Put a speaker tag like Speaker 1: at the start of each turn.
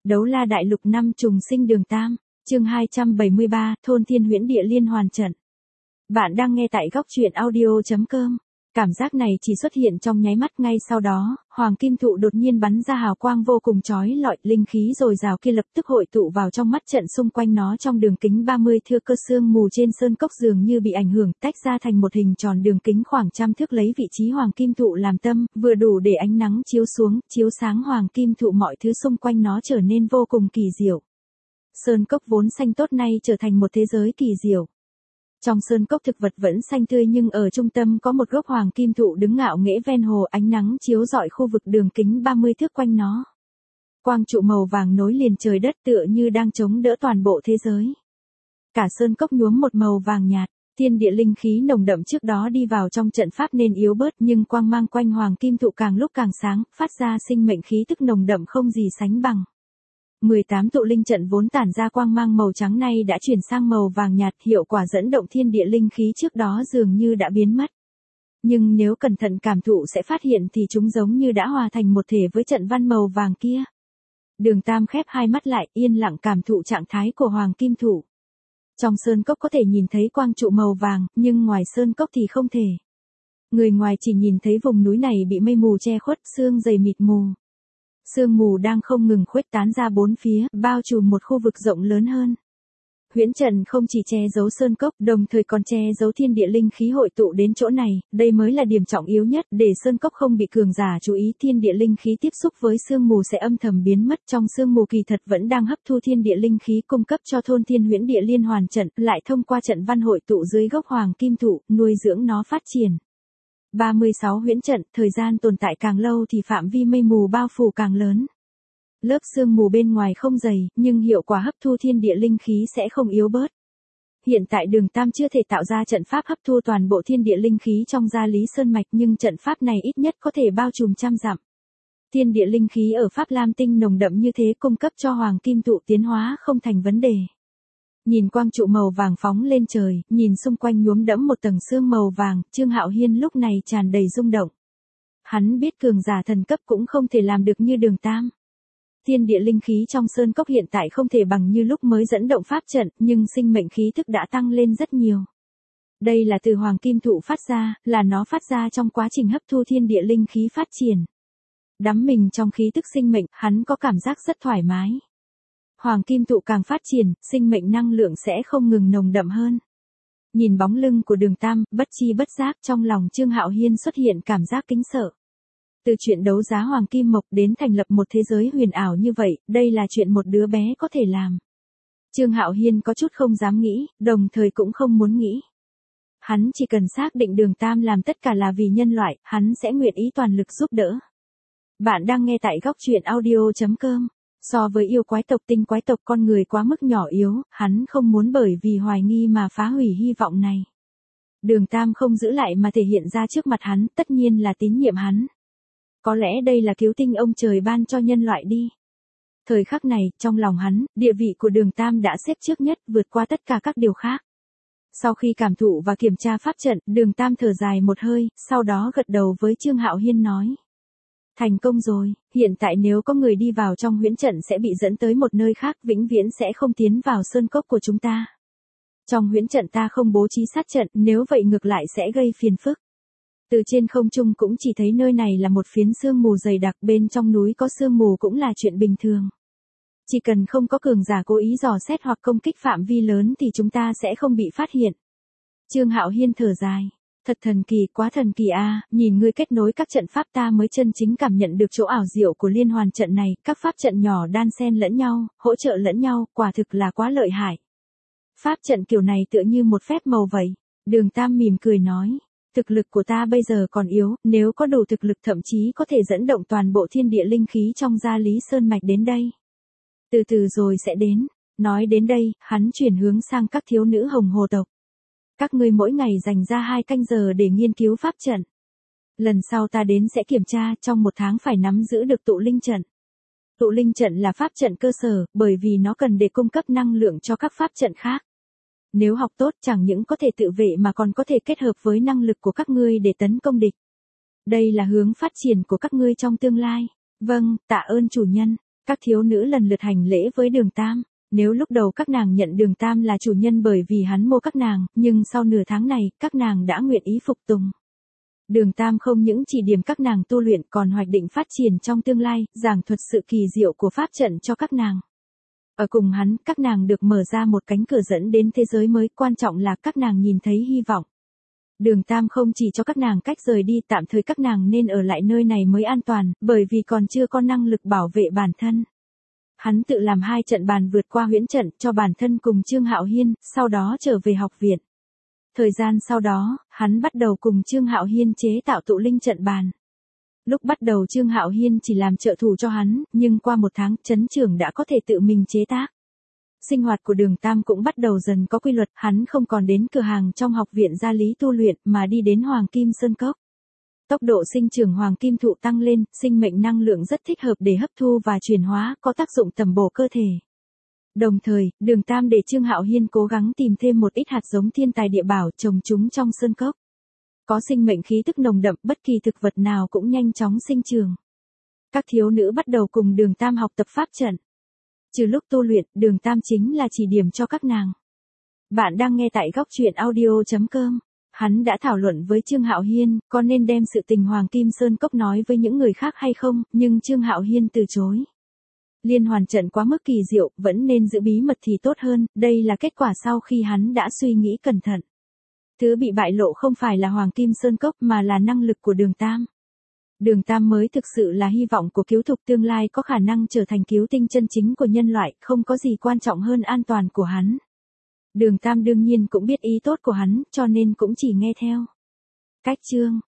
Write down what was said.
Speaker 1: Đấu la đại lục năm trùng sinh đường Tam, chương 273, thôn thiên huyễn địa liên hoàn trận. Bạn đang nghe tại góc truyện audio.com. Cảm giác này chỉ xuất hiện trong nháy mắt, ngay sau đó, hoàng kim thụ đột nhiên bắn ra hào quang vô cùng chói lọi, linh khí dồi dào kia lập tức hội tụ vào trong mắt trận xung quanh nó trong đường kính 30 thước. Cơ sương mù trên sơn cốc dường như bị ảnh hưởng, tách ra thành một hình tròn đường kính khoảng trăm thước, lấy vị trí hoàng kim thụ làm tâm, vừa đủ để ánh nắng chiếu xuống, chiếu sáng hoàng kim thụ, mọi thứ xung quanh nó trở nên vô cùng kỳ diệu. Sơn cốc vốn xanh tốt nay trở thành một thế giới kỳ diệu. Trong sơn cốc thực vật vẫn xanh tươi, nhưng ở trung tâm có một gốc hoàng kim thụ đứng ngạo nghễ ven hồ, ánh nắng chiếu rọi khu vực đường kính 30 thước quanh nó. Quang trụ màu vàng nối liền trời đất, tựa như đang chống đỡ toàn bộ thế giới. Cả sơn cốc nhuốm một màu vàng nhạt, thiên địa linh khí nồng đậm trước đó đi vào trong trận pháp nên yếu bớt, nhưng quang mang quanh hoàng kim thụ càng lúc càng sáng, phát ra sinh mệnh khí tức nồng đậm không gì sánh bằng. 18 tụ linh trận vốn tản ra quang mang màu trắng nay đã chuyển sang màu vàng nhạt, hiệu quả dẫn động thiên địa linh khí trước đó dường như đã biến mất. Nhưng nếu cẩn thận cảm thụ sẽ phát hiện thì chúng giống như đã hòa thành một thể với trận văn màu vàng kia. Đường Tam khép hai mắt lại, yên lặng cảm thụ trạng thái của hoàng kim thụ. Trong sơn cốc có thể nhìn thấy quang trụ màu vàng, nhưng ngoài sơn cốc thì không thể. Người ngoài chỉ nhìn thấy vùng núi này bị mây mù che khuất, sương dày mịt mù. Sương mù đang không ngừng khuếch tán ra bốn phía, bao trùm một khu vực rộng lớn hơn. Huyễn trận không chỉ che giấu sơn cốc, đồng thời còn che giấu thiên địa linh khí hội tụ đến chỗ này, đây mới là điểm trọng yếu nhất, để sơn cốc không bị cường giả chú ý. Thiên địa linh khí tiếp xúc với sương mù sẽ âm thầm biến mất, trong sương mù kỳ thật vẫn đang hấp thu thiên địa linh khí cung cấp cho thôn thiên huyễn địa liên hoàn trận, lại thông qua trận văn hội tụ dưới gốc hoàng kim thụ, nuôi dưỡng nó phát triển. 36 huyễn trận, thời gian tồn tại càng lâu thì phạm vi mây mù bao phủ càng lớn. Lớp sương mù bên ngoài không dày, nhưng hiệu quả hấp thu thiên địa linh khí sẽ không yếu bớt. Hiện tại Đường Tam chưa thể tạo ra trận pháp hấp thu toàn bộ thiên địa linh khí trong Gia Lý Sơn Mạch, nhưng trận pháp này ít nhất có thể bao trùm trăm dặm. Thiên địa linh khí ở Pháp Lam Tinh nồng đậm như thế, cung cấp cho hoàng kim thụ tiến hóa không thành vấn đề. Nhìn quang trụ màu vàng phóng lên trời, nhìn xung quanh nhuốm đẫm một tầng sương màu vàng, Trương Hạo Hiên lúc này tràn đầy rung động. Hắn biết cường giả thần cấp cũng không thể làm được như Đường Tam. Thiên địa linh khí trong sơn cốc hiện tại không thể bằng như lúc mới dẫn động pháp trận, nhưng sinh mệnh khí thức đã tăng lên rất nhiều. Đây là từ hoàng kim thụ phát ra, là nó phát ra trong quá trình hấp thu thiên địa linh khí phát triển. Đắm mình trong khí tức sinh mệnh, hắn có cảm giác rất thoải mái. Hoàng kim thụ càng phát triển, sinh mệnh năng lượng sẽ không ngừng nồng đậm hơn. Nhìn bóng lưng của Đường Tam, bất chi bất giác trong lòng Trương Hạo Hiên xuất hiện cảm giác kính sợ. Từ chuyện đấu giá hoàng kim mộc đến thành lập một thế giới huyền ảo như vậy, đây là chuyện một đứa bé có thể làm. Trương Hạo Hiên có chút không dám nghĩ, đồng thời cũng không muốn nghĩ. Hắn chỉ cần xác định Đường Tam làm tất cả là vì nhân loại, hắn sẽ nguyện ý toàn lực giúp đỡ. Bạn đang nghe tại góc truyện audio.com. So với yêu quái tộc, tinh quái tộc, con người quá mức nhỏ yếu, hắn không muốn bởi vì hoài nghi mà phá hủy hy vọng này. Đường Tam không giữ lại mà thể hiện ra trước mặt hắn, tất nhiên là tín nhiệm hắn. Có lẽ đây là cứu tinh ông trời ban cho nhân loại đi. Thời khắc này, trong lòng hắn, địa vị của Đường Tam đã xếp trước nhất, vượt qua tất cả các điều khác. Sau khi cảm thụ và kiểm tra pháp trận, Đường Tam thở dài một hơi, sau đó gật đầu với Trương Hạo Hiên nói. Thành công rồi, hiện tại nếu có người đi vào trong huyễn trận sẽ bị dẫn tới một nơi khác, vĩnh viễn sẽ không tiến vào sơn cốc của chúng ta. Trong huyễn trận ta không bố trí sát trận, nếu vậy ngược lại sẽ gây phiền phức. Từ trên không trung cũng chỉ thấy nơi này là một phiến sương mù dày đặc, bên trong núi có sương mù cũng là chuyện bình thường. Chỉ cần không có cường giả cố ý dò xét hoặc công kích phạm vi lớn thì chúng ta sẽ không bị phát hiện. Trương Hạo Hiên thở dài. Thật thần kỳ, quá thần kỳ a, nhìn ngươi kết nối các trận pháp ta mới chân chính cảm nhận được chỗ ảo diệu của liên hoàn trận này, các pháp trận nhỏ đan xen lẫn nhau, hỗ trợ lẫn nhau, quả thực là quá lợi hại. Pháp trận kiểu này tựa như một phép màu vậy. Đường Tam mỉm cười nói, thực lực của ta bây giờ còn yếu, nếu có đủ thực lực thậm chí có thể dẫn động toàn bộ thiên địa linh khí trong Gia Lý Sơn Mạch đến đây. Từ từ rồi sẽ đến. Nói đến đây, hắn chuyển hướng sang các thiếu nữ hồng hồ tộc. Các ngươi mỗi ngày dành ra 2 canh giờ để nghiên cứu pháp trận. Lần sau ta đến sẽ kiểm tra, trong 1 tháng phải nắm giữ được tụ linh trận. Tụ linh trận là pháp trận cơ sở, bởi vì nó cần để cung cấp năng lượng cho các pháp trận khác. Nếu học tốt chẳng những có thể tự vệ mà còn có thể kết hợp với năng lực của các ngươi để tấn công địch. Đây là hướng phát triển của các ngươi trong tương lai. Vâng, tạ ơn chủ nhân. Các thiếu nữ lần lượt hành lễ với Đường Tam. Nếu lúc đầu các nàng nhận Đường Tam là chủ nhân bởi vì hắn mua các nàng, nhưng sau nửa tháng này, các nàng đã nguyện ý phục tùng. Đường Tam không những chỉ điểm các nàng tu luyện còn hoạch định phát triển trong tương lai, giảng thuật sự kỳ diệu của pháp trận cho các nàng. Ở cùng hắn, các nàng được mở ra một cánh cửa dẫn đến thế giới mới, quan trọng là các nàng nhìn thấy hy vọng. Đường Tam không chỉ cho các nàng cách rời đi, tạm thời các nàng nên ở lại nơi này mới an toàn, bởi vì còn chưa có năng lực bảo vệ bản thân. Hắn tự làm 2 trận bàn vượt qua huyễn trận cho bản thân cùng Trương Hạo Hiên, sau đó trở về học viện. Thời gian sau đó, hắn bắt đầu cùng Trương Hạo Hiên chế tạo tụ linh trận bàn. Lúc bắt đầu Trương Hạo Hiên chỉ làm trợ thủ cho hắn, nhưng qua 1 tháng, trấn trưởng đã có thể tự mình chế tác. Sinh hoạt của Đường Tam cũng bắt đầu dần có quy luật, hắn không còn đến cửa hàng trong học viện gia lý tu luyện mà đi đến Hoàng Kim Sơn Cốc. Tốc độ sinh trưởng hoàng kim thụ tăng lên, sinh mệnh năng lượng rất thích hợp để hấp thu và chuyển hóa, có tác dụng tầm bổ cơ thể. Đồng thời, Đường Tam để Trương Hạo Hiên cố gắng tìm thêm một ít hạt giống thiên tài địa bảo trồng chúng trong sơn cốc. Có sinh mệnh khí tức nồng đậm, bất kỳ thực vật nào cũng nhanh chóng sinh trưởng. Các thiếu nữ bắt đầu cùng Đường Tam học tập pháp trận. Trừ lúc tu luyện, Đường Tam chính là chỉ điểm cho các nàng. Bạn đang nghe tại góc truyện audio.com. Hắn đã thảo luận với Trương Hạo Hiên, có nên đem sự tình Hoàng Kim Sơn Cốc nói với những người khác hay không, nhưng Trương Hạo Hiên từ chối. Liên hoàn trận quá mức kỳ diệu, vẫn nên giữ bí mật thì tốt hơn, đây là kết quả sau khi hắn đã suy nghĩ cẩn thận. Thứ bị bại lộ không phải là Hoàng Kim Sơn Cốc mà là năng lực của Đường Tam. Đường Tam mới thực sự là hy vọng của cứu thục tương lai, có khả năng trở thành cứu tinh chân chính của nhân loại, không có gì quan trọng hơn an toàn của hắn. Đường Tam đương nhiên cũng biết ý tốt của hắn, cho nên cũng chỉ nghe theo. Cách chương